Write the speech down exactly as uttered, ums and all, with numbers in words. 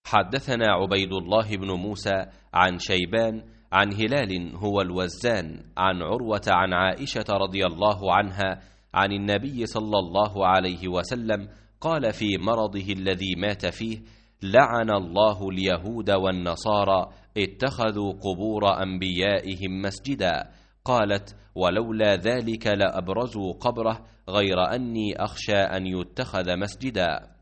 حدثنا عبيد الله بن موسى عن شيبان عن هلال هو الوزان عن عروة عن عائشة رضي الله عنها عن النبي صلى الله عليه وسلم قال في مرضه الذي مات فيه: لعن الله اليهود والنصارى اتخذوا قبور أنبيائهم مسجدا. قالت: ولولا ذلك لأبرزوا قبره، غير أني أخشى أن يتخذ مسجدا.